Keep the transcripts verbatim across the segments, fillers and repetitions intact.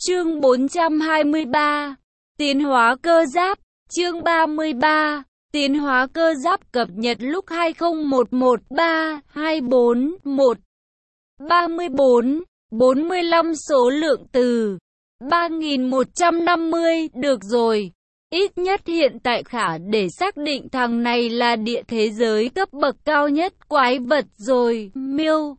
Chương bốn trăm hai mươi ba. Tiến hóa cơ giáp. Chương ba mươi ba. Tiến hóa cơ giáp cập nhật lúc hai không một một ba hai bốn một ba mươi bốn bốn mươi lăm số lượng từ ba nghìn một trăm năm mươi. Được rồi, ít nhất hiện tại khả để xác định thằng này là địa thế giới cấp bậc cao nhất quái vật rồi. Miêu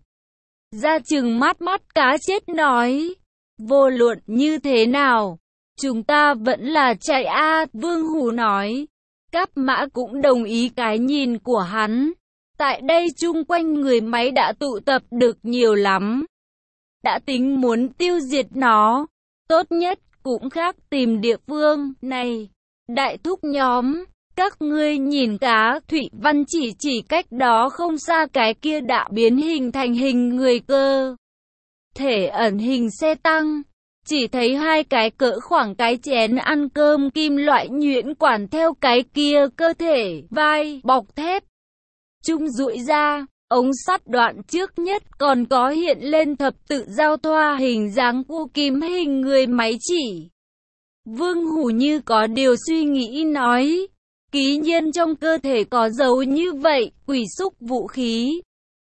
ra chừng mắt mắt cá chết nói, vô luận như thế nào chúng ta vẫn là chạy a. Vương Hủ nói. Cáp Mã cũng đồng ý cái nhìn của hắn. Tại đây chung quanh người máy đã tụ tập được nhiều lắm. Đã tính muốn tiêu diệt nó, tốt nhất cũng khác tìm địa phương này. Đại thúc nhóm, các ngươi nhìn cá. Thụy Văn chỉ chỉ cách đó không xa cái kia đã biến hình thành hình người cơ thể ẩn hình xe tăng. Chỉ thấy hai cái cỡ khoảng cái chén ăn cơm kim loại nhuyễn quản theo cái kia cơ thể vai bọc thép chung duỗi ra. Ống sắt đoạn trước nhất còn có hiện lên thập tự giao thoa hình dáng cua kim hình người máy chỉ. Vương Hủ như có điều suy nghĩ nói, ký nhiên trong cơ thể có dấu như vậy, quỷ xúc vũ khí.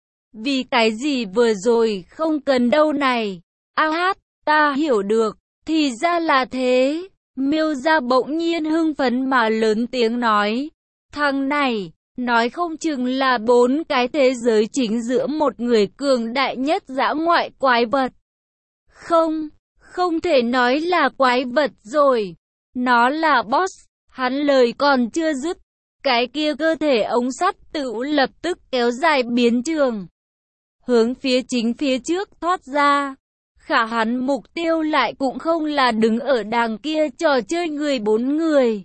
Vì cái gì vừa rồi không cần đâu này. A hát, ta hiểu được, thì ra là thế. Miêu Gia bỗng nhiên hưng phấn mà lớn tiếng nói, thằng này, nói không chừng là bốn cái thế giới chính giữa một người cường đại nhất dã ngoại quái vật. Không, không thể nói là quái vật rồi, nó là boss. Hắn lời còn chưa dứt, cái kia cơ thể ống sắt tự lập tức kéo dài biến trường, hướng phía chính phía trước thoát ra. Khả hắn mục tiêu lại cũng không là đứng ở đàng kia trò chơi người bốn người,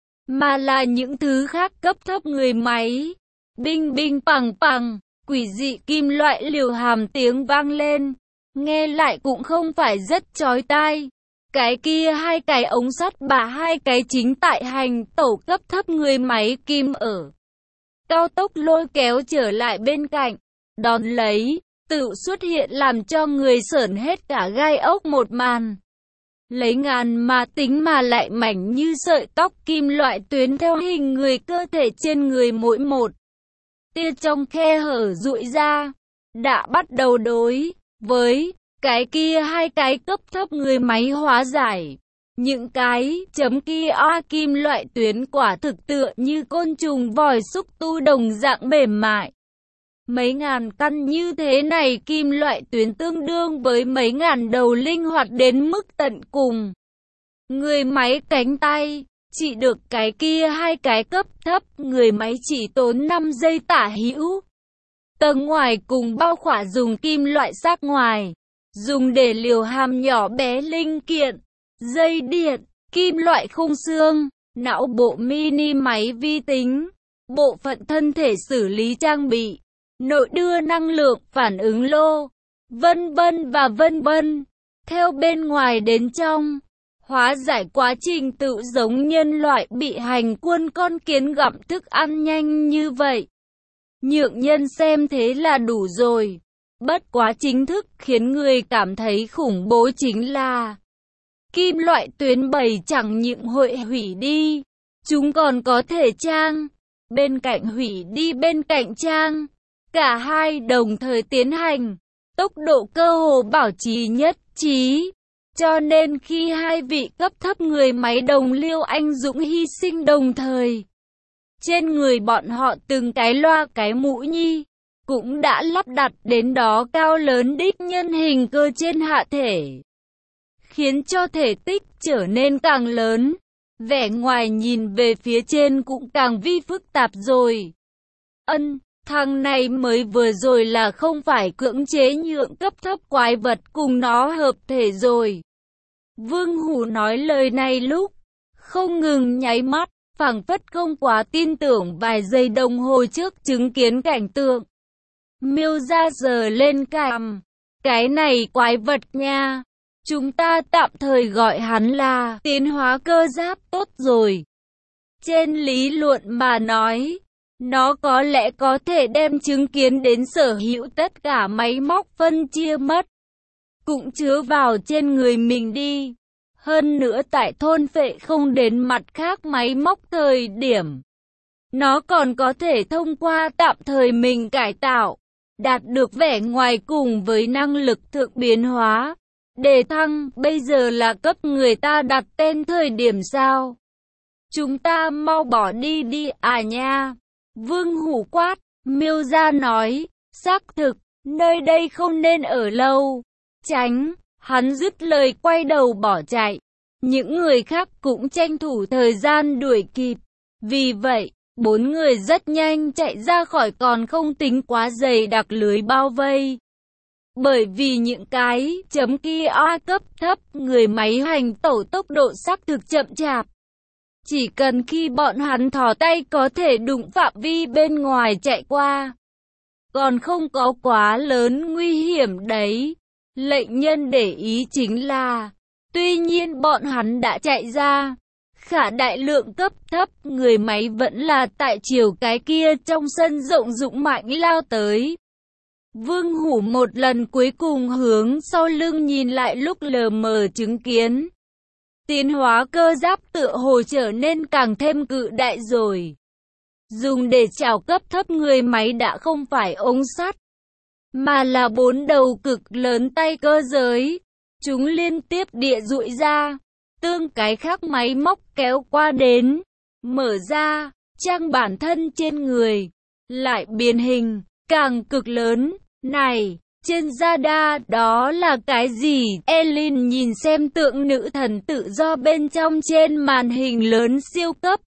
mà là những thứ khác cấp thấp người máy. Binh binh bằng bằng, quỷ dị kim loại liều hàm tiếng vang lên, nghe lại cũng không phải rất chói tai. Cái kia hai cái ống sắt bà hai cái chính tại hành tẩu cấp thấp người máy kim ở cao tốc lôi kéo trở lại bên cạnh. Đón lấy, tự xuất hiện làm cho người sởn hết cả gai ốc một màn. Lấy ngàn mà tính mà lại mảnh như sợi tóc kim loại tuyến theo hình người cơ thể trên người mỗi một tia trong khe hở duỗi ra, đã bắt đầu đối với cái kia hai cái cấp thấp người máy hóa giải. Những cái chấm kia a kim loại tuyến quả thực tựa như côn trùng vòi xúc tu đồng dạng mềm mại. Mấy ngàn căn như thế này kim loại tuyến tương đương với mấy ngàn đầu linh hoạt đến mức tận cùng. Người máy cánh tay, chỉ được cái kia hai cái cấp thấp, người máy chỉ tốn năm giây tả hữu. Tầng ngoài cùng bao khỏa dùng kim loại sắc ngoài, dùng để liều hàm nhỏ bé linh kiện, dây điện, kim loại khung xương, não bộ mini máy vi tính, bộ phận thân thể xử lý trang bị, nội đưa năng lượng, phản ứng lô, vân vân và vân vân. Theo bên ngoài đến trong, hóa giải quá trình tự giống nhân loại bị hành quân con kiến gặm thức ăn nhanh như vậy. Nhượng nhân xem thế là đủ rồi. Bất quá chính thức khiến người cảm thấy khủng bố chính là kim loại tuyến bầy chẳng những hội hủy đi, chúng còn có thể trang, bên cạnh hủy đi bên cạnh trang. Cả hai đồng thời tiến hành, tốc độ cơ hồ bảo trì nhất trí. Cho nên khi hai vị cấp thấp người máy đồng liêu anh dũng hy sinh đồng thời, trên người bọn họ từng cái loa cái mũi nhi cũng đã lắp đặt đến đó cao lớn đích nhân hình cơ trên hạ thể, khiến cho thể tích trở nên càng lớn, vẻ ngoài nhìn về phía trên cũng càng vi phức tạp rồi. Ân, thằng này mới vừa rồi là không phải cưỡng chế nhượng cấp thấp quái vật cùng nó hợp thể rồi. Vương Hủ nói lời này lúc không ngừng nháy mắt, phảng phất không quá tin tưởng vài giây đồng hồ trước chứng kiến cảnh tượng. Miêu ra giờ lên cằm, cái này quái vật nha, chúng ta tạm thời gọi hắn là tiến hóa cơ giáp tốt rồi. Trên lý luận mà nói, nó có lẽ có thể đem chứng kiến đến sở hữu tất cả máy móc phân chia mất. cũng chứa vào trên người mình đi. Hơn nữa tại thôn phệ không đến mặt khác máy móc thời điểm, nó còn có thể thông qua tạm thời mình cải tạo, đạt được vẻ ngoài cùng với năng lực thượng biến hóa. Đề thăng, bây giờ là cấp người ta đặt tên thời điểm sao? Chúng ta mau bỏ đi đi à nha. Vương Hủ quát, Miêu Gia nói, xác thực, nơi đây không nên ở lâu. Tránh, hắn dứt lời quay đầu bỏ chạy. Những người khác cũng tranh thủ thời gian đuổi kịp. Vì vậy, bốn người rất nhanh chạy ra khỏi còn không tính quá dày đặc lưới bao vây. Bởi vì những cái chấm kia A cấp thấp, người máy hành tẩu tốc độ xác thực chậm chạp. Chỉ cần khi bọn hắn thò tay có thể đụng phạm vi bên ngoài chạy qua. Còn không có quá lớn nguy hiểm đấy. Lệnh nhân để ý chính là, tuy nhiên bọn hắn đã chạy ra, khả đại lượng cấp thấp người máy vẫn là tại chiều cái kia trong sân rộng dũng mạnh lao tới. Vương Hủ một lần cuối cùng hướng sau lưng nhìn lại lúc lờ mờ chứng kiến. Tiến hóa cơ giáp tựa hồ trở nên càng thêm cự đại rồi. Dùng để chào cấp thấp người máy đã không phải ống sắt, mà là bốn đầu cực lớn tay cơ giới. Chúng liên tiếp địa dụi ra, tương cái khác máy móc kéo qua đến, mở ra, trang bản thân trên người, lại biến hình, càng cực lớn. Này, trên radar đó là cái gì? Elin nhìn xem tượng nữ thần tự do bên trong trên màn hình lớn siêu cấp.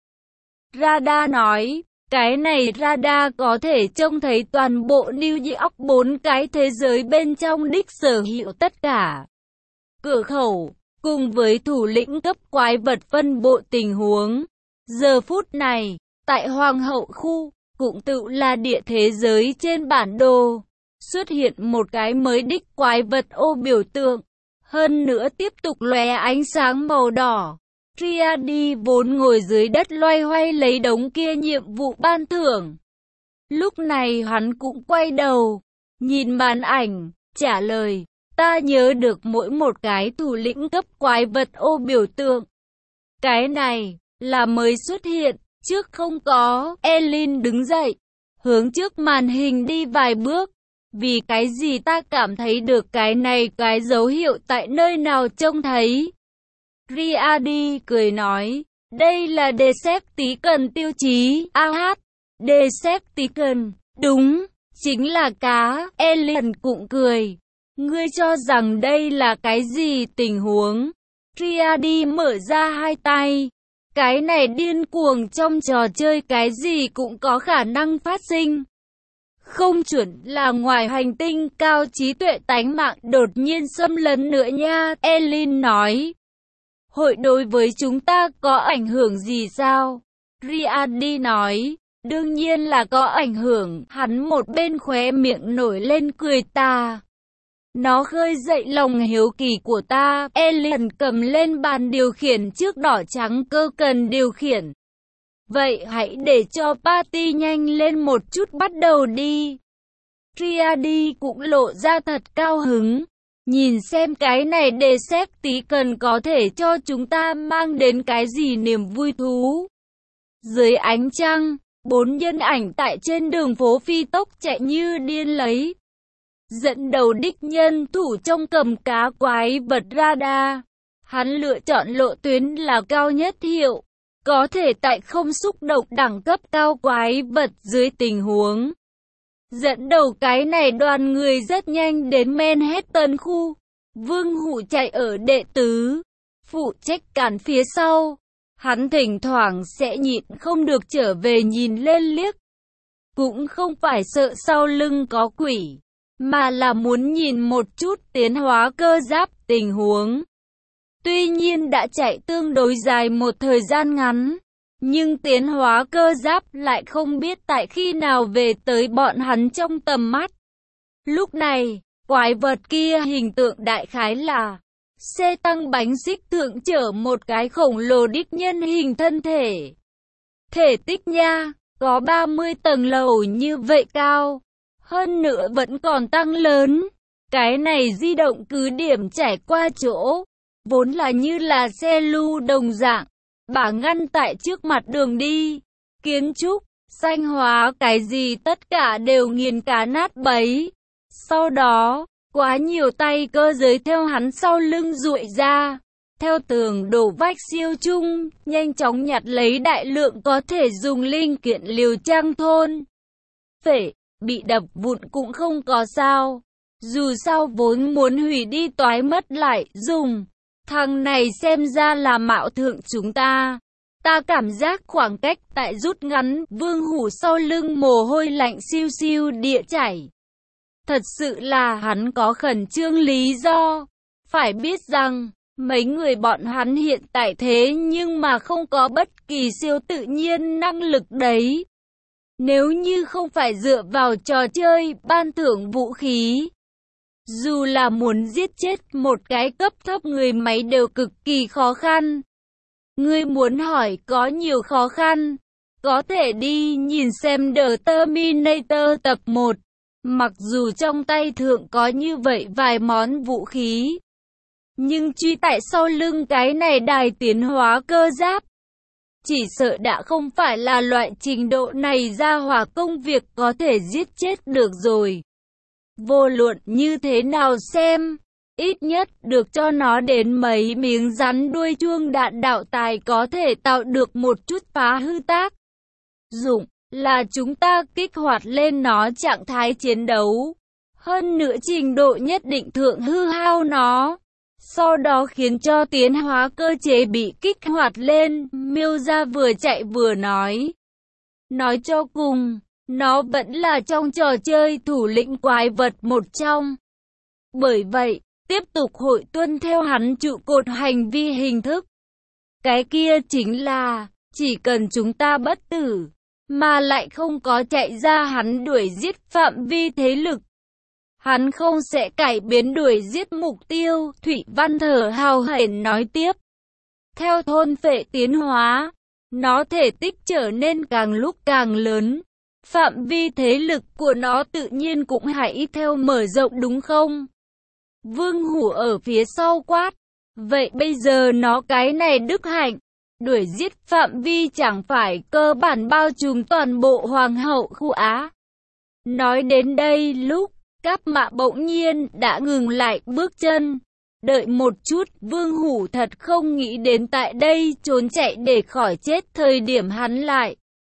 Radar nói, cái này radar có thể trông thấy toàn bộ New York, bốn cái thế giới bên trong đích sở hữu tất cả cửa khẩu, cùng với thủ lĩnh cấp quái vật phân bộ tình huống. Giờ phút này, tại Hoàng hậu khu, cũng tự là địa thế giới trên bản đồ, xuất hiện một cái mới đích quái vật ô biểu tượng, hơn nữa tiếp tục lóe ánh sáng màu đỏ. Triadi vốn ngồi dưới đất loay hoay lấy đống kia nhiệm vụ ban thưởng. Lúc này hắn cũng quay đầu, nhìn màn ảnh, trả lời, ta nhớ được mỗi một cái thủ lĩnh cấp quái vật ô biểu tượng. Cái này, là mới xuất hiện, trước không có. Elin đứng dậy, hướng trước màn hình đi vài bước. Vì cái gì ta cảm thấy được cái này, cái dấu hiệu tại nơi nào trông thấy? Riadi cười nói, đây là Decepticon tiêu chí. A hát, Decepticon, đúng, chính là cá. Elin cũng cười, ngươi cho rằng đây là cái gì tình huống? Riadi mở ra hai tay, cái này điên cuồng trong trò chơi cái gì cũng có khả năng phát sinh. Không chuẩn là ngoài hành tinh cao trí tuệ tánh mạng đột nhiên xâm lấn nữa nha. Elin nói, hội đối với chúng ta có ảnh hưởng gì sao? Riadi nói, đương nhiên là có ảnh hưởng. Hắn một bên khóe miệng nổi lên cười tà. Nó khơi dậy lòng hiếu kỳ của ta. Elin cầm lên bàn điều khiển trước đỏ trắng cơ cần điều khiển. Vậy hãy để cho party nhanh lên một chút bắt đầu đi. Triadi cũng lộ ra thật cao hứng. Nhìn xem cái này Decepticon có thể cho chúng ta mang đến cái gì niềm vui thú. Dưới ánh trăng, bốn nhân ảnh tại trên đường phố phi tốc chạy như điên lấy. Dẫn đầu đích nhân thủ trong cầm cá quái vật radar. Hắn lựa chọn lộ tuyến là cao nhất hiệu. Có thể tại không xúc động đẳng cấp cao quái vật dưới tình huống. Dẫn đầu cái này đoàn người rất nhanh đến Manhattan khu. Vương Hủ chạy ở đệ tứ, phụ trách cản phía sau. Hắn thỉnh thoảng sẽ nhịn không được trở về nhìn lên liếc. Cũng không phải sợ sau lưng có quỷ, mà là muốn nhìn một chút tiến hóa cơ giáp tình huống. Tuy nhiên đã chạy tương đối dài một thời gian ngắn, nhưng tiến hóa cơ giáp lại không biết tại khi nào về tới bọn hắn trong tầm mắt. Lúc này, quái vật kia hình tượng đại khái là xe tăng bánh xích thượng chở một cái khổng lồ đích nhân hình thân thể. Thể tích nha, có ba mươi tầng lầu như vậy cao, hơn nữa vẫn còn tăng lớn. Cái này di động cứ điểm trải qua chỗ, vốn là như là xe lưu đồng dạng, bả ngăn tại trước mặt đường đi. Kiến trúc, xanh hóa cái gì tất cả đều nghiền cá nát bấy. Sau đó, quá nhiều tay cơ giới theo hắn sau lưng duỗi ra, theo tường đổ vách siêu chung, nhanh chóng nhặt lấy đại lượng có thể dùng linh kiện liều trang thôn. Phệ, bị đập vụn cũng không có sao. Dù sao vốn muốn hủy đi toái mất lại dùng. Thằng này xem ra là mạo thượng chúng ta. Ta cảm giác khoảng cách tại rút ngắn, Vương Hủ sau lưng mồ hôi lạnh siêu siêu địa chảy. Thật sự là hắn có khẩn trương lý do. Phải biết rằng, mấy người bọn hắn hiện tại thế nhưng mà không có bất kỳ siêu tự nhiên năng lực đấy. Nếu như không phải dựa vào trò chơi ban thưởng vũ khí, dù là muốn giết chết một cái cấp thấp người máy đều cực kỳ khó khăn. Ngươi muốn hỏi có nhiều khó khăn, có thể đi nhìn xem The Terminator tập một. Mặc dù trong tay thượng có như vậy vài món vũ khí, nhưng truy tại sau lưng cái này đài tiến hóa cơ giáp, chỉ sợ đã không phải là loại trình độ này ra hỏa công việc có thể giết chết được rồi. Vô luận như thế nào xem, ít nhất được cho nó đến mấy miếng rắn đuôi chuông đạn đạo tài có thể tạo được một chút phá hư tác dụng, là chúng ta kích hoạt lên nó trạng thái chiến đấu. Hơn nữa trình độ nhất định thượng hư hao nó. Sau đó khiến cho tiến hóa cơ chế bị kích hoạt lên, Miêu Gia vừa chạy vừa nói. Nói cho cùng, nó vẫn là trong trò chơi thủ lĩnh quái vật một trong. Bởi vậy, tiếp tục hội tuân theo hắn trụ cột hành vi hình thức. Cái kia chính là, chỉ cần chúng ta bất tử, mà lại không có chạy ra hắn đuổi giết phạm vi thế lực, hắn không sẽ cải biến đuổi giết mục tiêu. Thủy Văn thở hào hển nói tiếp. Theo thôn phệ tiến hóa, nó thể tích trở nên càng lúc càng lớn. Phạm vi thế lực của nó tự nhiên cũng hãy theo mở rộng đúng không? Vương Hủ ở phía sau quát. Vậy bây giờ nó cái này đức hạnh, đuổi giết phạm vi chẳng phải cơ bản bao trùm toàn bộ Hoàng hậu khu Á. Nói đến đây lúc, Cáp Mạ bỗng nhiên đã ngừng lại bước chân. Đợi một chút, Vương Hủ thật không nghĩ đến tại đây trốn chạy để khỏi chết thời điểm hắn lại.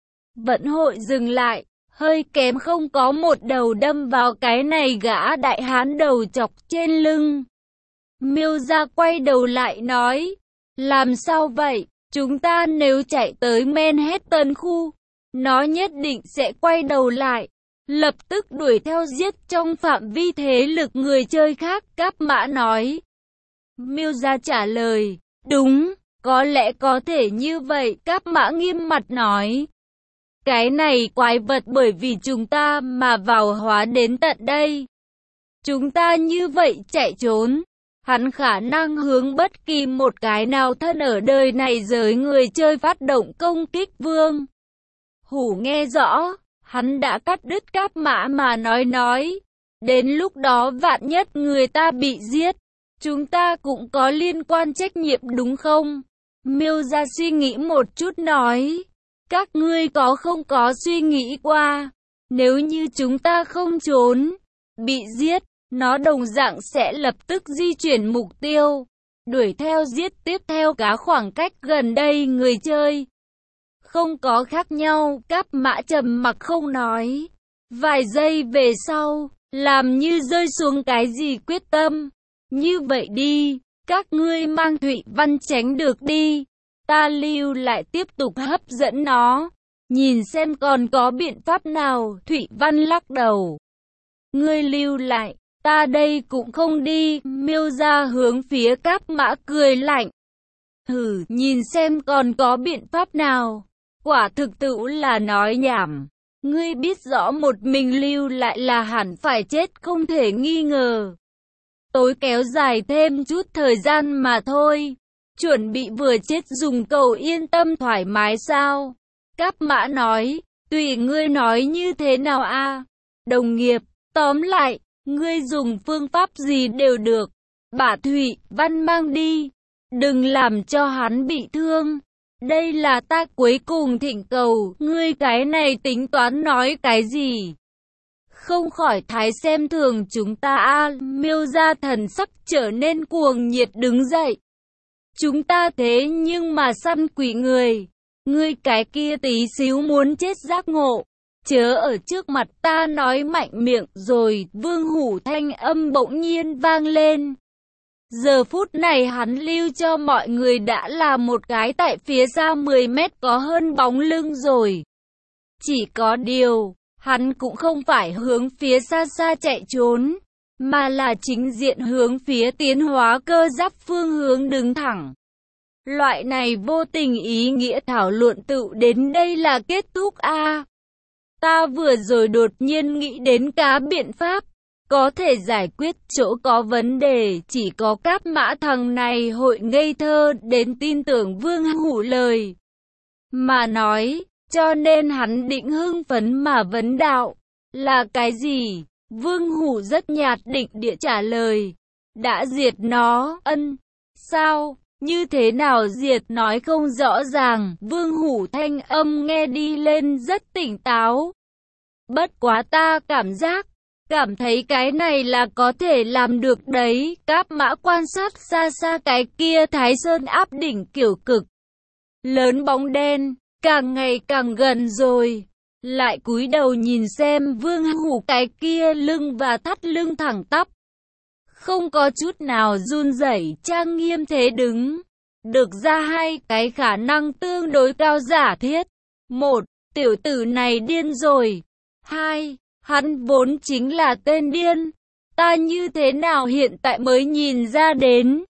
Vận hội dừng lại, hơi kém không có một đầu đâm vào cái này gã đại hán đầu chọc trên lưng. Miêu Gia quay đầu lại nói, làm sao vậy, chúng ta nếu chạy tới Manhattan khu, nó nhất định sẽ quay đầu lại, lập tức đuổi theo giết trong phạm vi thế lực người chơi khác. Cáp Mã nói. Miêu Gia trả lời, đúng, có lẽ có thể như vậy. Cáp Mã nghiêm mặt nói. Cái này quái vật bởi vì chúng ta mà vào hóa đến tận đây. Chúng ta như vậy chạy trốn, hắn khả năng hướng bất kỳ một cái nào thân ở đời này giới người chơi phát động công kích. Vương Hủ nghe rõ, hắn đã cắt đứt Cáp Mã mà nói nói. Đến lúc đó vạn nhất người ta bị giết, chúng ta cũng có liên quan trách nhiệm đúng không? Miêu Gia suy nghĩ một chút nói. Các ngươi có không có suy nghĩ qua, nếu như chúng ta không trốn, bị giết, nó đồng dạng sẽ lập tức di chuyển mục tiêu, đuổi theo giết tiếp theo cả khoảng cách gần đây người chơi. Không có khác nhau. Cáp Mã trầm mặc không nói. Vài giây về sau, làm như rơi xuống cái gì quyết tâm. Như vậy đi, các ngươi mang Thụy Văn tránh được đi. Ta lưu lại tiếp tục hấp dẫn nó, nhìn xem còn có biện pháp nào. Thụy Văn lắc đầu. Ngươi lưu lại, ta đây cũng không đi. Miêu Gia hướng phía Cáp Mã cười lạnh. Hừ, nhìn xem còn có biện pháp nào. Quả thực tự là nói nhảm. Ngươi biết rõ một mình lưu lại là hẳn phải chết không thể nghi ngờ. Tối kéo dài thêm chút thời gian mà thôi. Chuẩn bị vừa chết dùng cầu yên tâm thoải mái sao? Cáp Mã nói, tùy ngươi nói như thế nào a. Đồng nghiệp, tóm lại, Ngươi dùng phương pháp gì đều được. Bả Thụy Văn mang đi. Đừng làm cho hắn bị thương. Đây là ta cuối cùng thỉnh cầu. Ngươi cái này tính toán nói cái gì? Không khỏi thái xem thường chúng ta a. Miêu gia thần sắc trở nên cuồng nhiệt đứng dậy. Chúng ta thế nhưng mà săn quỷ người. Ngươi cái kia tí xíu muốn chết giác ngộ. Chớ ở trước mặt ta nói mạnh miệng. Rồi Vương Hủ thanh âm bỗng nhiên vang lên. Giờ phút này hắn lưu cho mọi người đã là một cái tại phía xa mười mét có hơn bóng lưng rồi. Chỉ có điều, hắn cũng không phải hướng phía xa xa chạy trốn, mà là chính diện hướng phía tiến hóa cơ giáp phương hướng đứng thẳng. Loại này vô tình ý nghĩa thảo luận tự đến đây là kết thúc a. À, ta vừa rồi đột nhiên nghĩ đến cá biện pháp. Có thể giải quyết chỗ có vấn đề, chỉ có Cáp Mã thằng này hội ngây thơ đến tin tưởng Vương Hủ lời mà nói, cho nên hắn định hưng phấn mà vấn đạo, là cái gì? Vương Hủ rất nhạt định địa trả lời, đã diệt nó. Ân, sao, như thế nào diệt nói không rõ ràng. Vương Hủ thanh âm nghe đi lên rất tỉnh táo. Bất quá ta cảm giác Cảm thấy cái này là có thể làm được đấy. Cáp Mã quan sát xa xa cái kia Thái Sơn áp đỉnh kiểu cực lớn bóng đen, càng ngày càng gần rồi. Lại cúi đầu nhìn xem Vương Hủ cái kia lưng và thắt lưng thẳng tắp, không có chút nào run rẩy, trang nghiêm thế đứng. Được ra hai cái khả năng tương đối cao giả thiết. Một, tiểu tử này điên rồi. Hai, hắn vốn chính là tên điên. Ta như thế nào hiện tại mới nhìn ra đến.